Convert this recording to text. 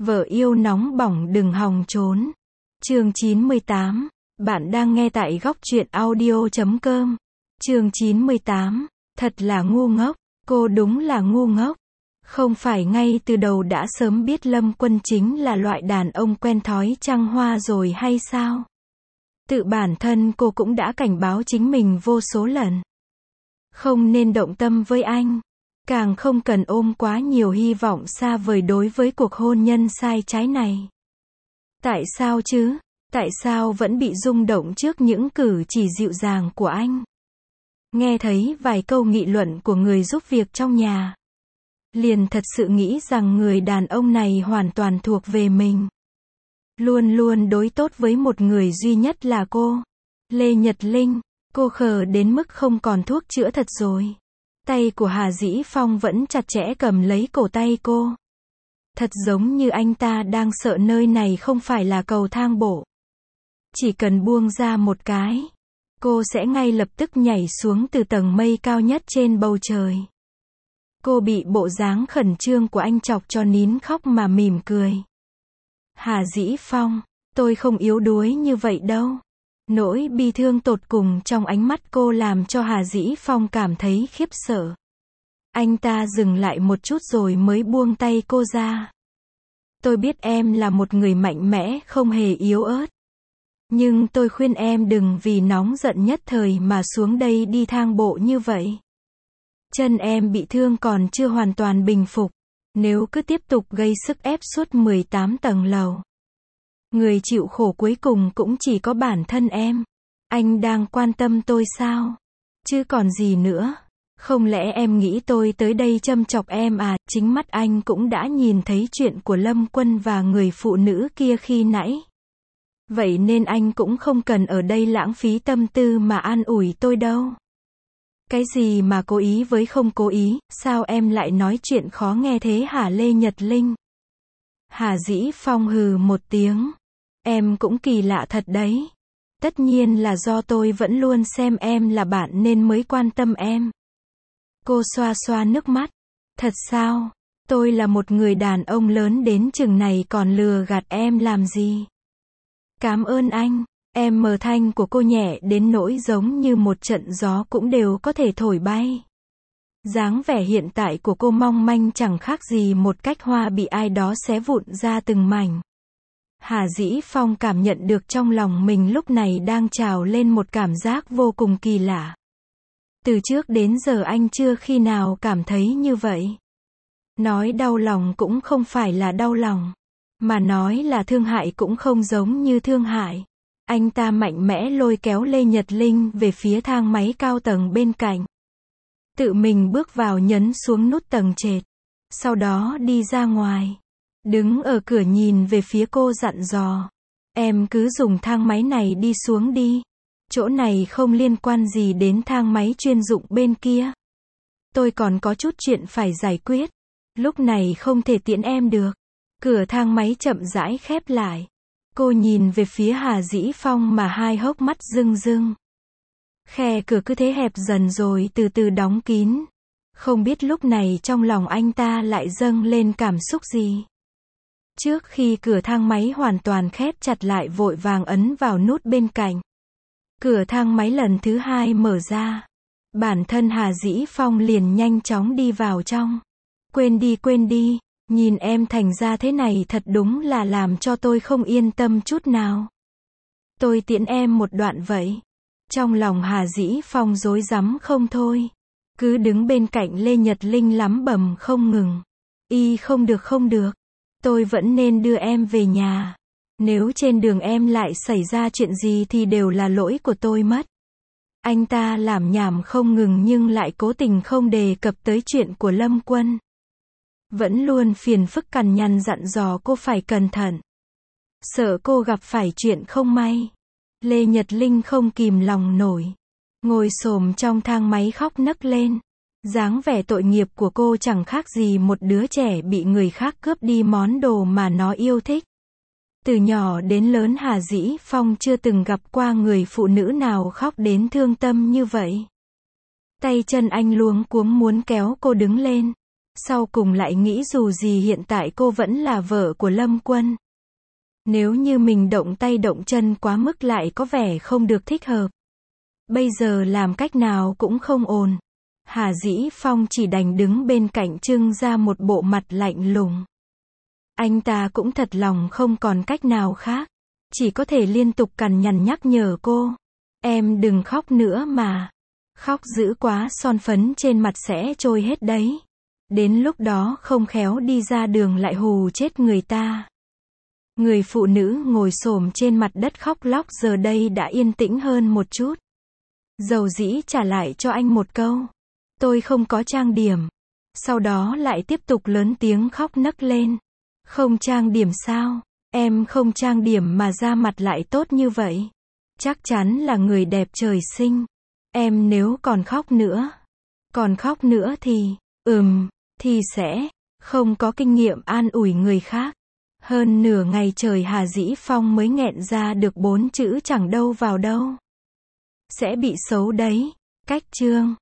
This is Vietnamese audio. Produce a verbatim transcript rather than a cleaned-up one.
Vợ yêu nóng bỏng đừng hòng trốn. Chương chín mươi tám. Bạn đang nghe tại góc truyện audio chấm com. Chương chín mươi tám. Thật là ngu ngốc. Cô đúng là ngu ngốc. Không phải ngay từ đầu đã sớm biết Lâm Quân chính là loại đàn ông quen thói trăng hoa rồi hay sao? Tự bản thân cô cũng đã cảnh báo chính mình vô số lần. Không nên động tâm với anh. Càng không cần ôm quá nhiều hy vọng xa vời đối với cuộc hôn nhân sai trái này. Tại sao chứ? Tại sao vẫn bị rung động trước những cử chỉ dịu dàng của anh? Nghe thấy vài câu nghị luận của người giúp việc trong nhà, liền thật sự nghĩ rằng người đàn ông này hoàn toàn thuộc về mình. Luôn luôn đối tốt với một người duy nhất là cô, Lê Nhật Linh. Cô khờ đến mức không còn thuốc chữa thật rồi. Tay của Hà Dĩ Phong vẫn chặt chẽ cầm lấy cổ tay cô. Thật giống như anh ta đang sợ nơi này không phải là cầu thang bộ. Chỉ cần buông ra một cái, cô sẽ ngay lập tức nhảy xuống từ tầng mây cao nhất trên bầu trời. Cô bị bộ dáng khẩn trương của anh chọc cho nín khóc mà mỉm cười. Hà Dĩ Phong, tôi không yếu đuối như vậy đâu. Nỗi bi thương tột cùng trong ánh mắt cô làm cho Hà Dĩ Phong cảm thấy khiếp sợ. Anh ta dừng lại một chút rồi mới buông tay cô ra. Tôi biết em là một người mạnh mẽ, không hề yếu ớt. Nhưng tôi khuyên em đừng vì nóng giận nhất thời mà xuống đây đi thang bộ như vậy. Chân em bị thương còn chưa hoàn toàn bình phục. Nếu cứ tiếp tục gây sức ép suốt mười tám tầng lầu, người chịu khổ cuối cùng cũng chỉ có bản thân em. Anh đang quan tâm tôi sao? Chứ còn gì nữa? Không lẽ em nghĩ tôi tới đây châm chọc em à? Chính mắt anh cũng đã nhìn thấy chuyện của Lâm Quân và người phụ nữ kia khi nãy. Vậy nên anh cũng không cần ở đây lãng phí tâm tư mà an ủi tôi đâu. Cái gì mà cố ý với không cố ý, sao em lại nói chuyện khó nghe thế hả Lê Nhật Linh? Hà Dĩ Phong hừ một tiếng. Em cũng kỳ lạ thật đấy. Tất nhiên là do tôi vẫn luôn xem em là bạn nên mới quan tâm em. Cô xoa xoa nước mắt. Thật sao? Tôi là một người đàn ông lớn đến chừng này còn lừa gạt em làm gì? Cảm ơn anh. Em mờ thanh của cô nhẹ đến nỗi giống như một trận gió cũng đều có thể thổi bay. Dáng vẻ hiện tại của cô mong manh chẳng khác gì một cách hoa bị ai đó xé vụn ra từng mảnh. Hà Dĩ Phong cảm nhận được trong lòng mình lúc này đang trào lên một cảm giác vô cùng kỳ lạ. Từ trước đến giờ anh chưa khi nào cảm thấy như vậy. Nói đau lòng cũng không phải là đau lòng, mà nói là thương hại cũng không giống như thương hại. Anh ta mạnh mẽ lôi kéo Lê Nhật Linh về phía thang máy cao tầng bên cạnh. Tự mình bước vào nhấn xuống nút tầng trệt. Sau đó đi ra ngoài. Đứng ở cửa nhìn về phía cô dặn dò. Em cứ dùng thang máy này đi xuống đi. Chỗ này không liên quan gì đến thang máy chuyên dụng bên kia. Tôi còn có chút chuyện phải giải quyết. Lúc này không thể tiễn em được. Cửa thang máy chậm rãi khép lại. Cô nhìn về phía Hà Dĩ Phong mà hai hốc mắt rưng rưng. Khe cửa cứ thế hẹp dần rồi từ từ đóng kín. Không biết lúc này trong lòng anh ta lại dâng lên cảm xúc gì. Trước khi cửa thang máy hoàn toàn khép chặt lại vội vàng ấn vào nút bên cạnh. Cửa thang máy lần thứ hai mở ra. Bản thân Hà Dĩ Phong liền nhanh chóng đi vào trong. Quên đi quên đi. Nhìn em thành ra thế này thật đúng là làm cho tôi không yên tâm chút nào. Tôi tiễn em một đoạn vậy. Trong lòng Hà Dĩ Phong rối rắm không thôi. Cứ đứng bên cạnh Lê Nhật Linh lắm bầm không ngừng. Y không được không được. Tôi vẫn nên đưa em về nhà. Nếu trên đường em lại xảy ra chuyện gì thì đều là lỗi của tôi mất. Anh ta làm nhảm không ngừng nhưng lại cố tình không đề cập tới chuyện của Lâm Quân. Vẫn luôn phiền phức cằn nhằn dặn dò cô phải cẩn thận. Sợ cô gặp phải chuyện không may. Lê Nhật Linh không kìm lòng nổi. Ngồi xổm trong thang máy khóc nấc lên. Dáng vẻ tội nghiệp của cô chẳng khác gì một đứa trẻ bị người khác cướp đi món đồ mà nó yêu thích. Từ nhỏ đến lớn Hà Dĩ Phong chưa từng gặp qua người phụ nữ nào khóc đến thương tâm như vậy. Tay chân anh luống cuống muốn kéo cô đứng lên. Sau cùng lại nghĩ dù gì hiện tại cô vẫn là vợ của Lâm Quân. Nếu như mình động tay động chân quá mức lại có vẻ không được thích hợp. Bây giờ làm cách nào cũng không ổn. Hà Dĩ Phong chỉ đành đứng bên cạnh trưng ra một bộ mặt lạnh lùng. Anh ta cũng thật lòng không còn cách nào khác. Chỉ có thể liên tục cằn nhằn nhắc nhở cô. Em đừng khóc nữa mà. Khóc dữ quá son phấn trên mặt sẽ trôi hết đấy. Đến lúc đó không khéo đi ra đường lại hù chết người ta. Người phụ nữ ngồi xổm trên mặt đất khóc lóc giờ đây đã yên tĩnh hơn một chút. Dầu dĩ trả lại cho anh một câu. Tôi không có trang điểm. Sau đó lại tiếp tục lớn tiếng khóc nấc lên. Không trang điểm sao? Em không trang điểm mà da mặt lại tốt như vậy. Chắc chắn là người đẹp trời sinh. Em nếu còn khóc nữa. Còn khóc nữa thì, ừm, thì sẽ không có kinh nghiệm an ủi người khác. Hơn nửa ngày trời Hà Dĩ Phong mới nghẹn ra được bốn chữ chẳng đâu vào đâu. Sẽ bị xấu đấy. Cách chương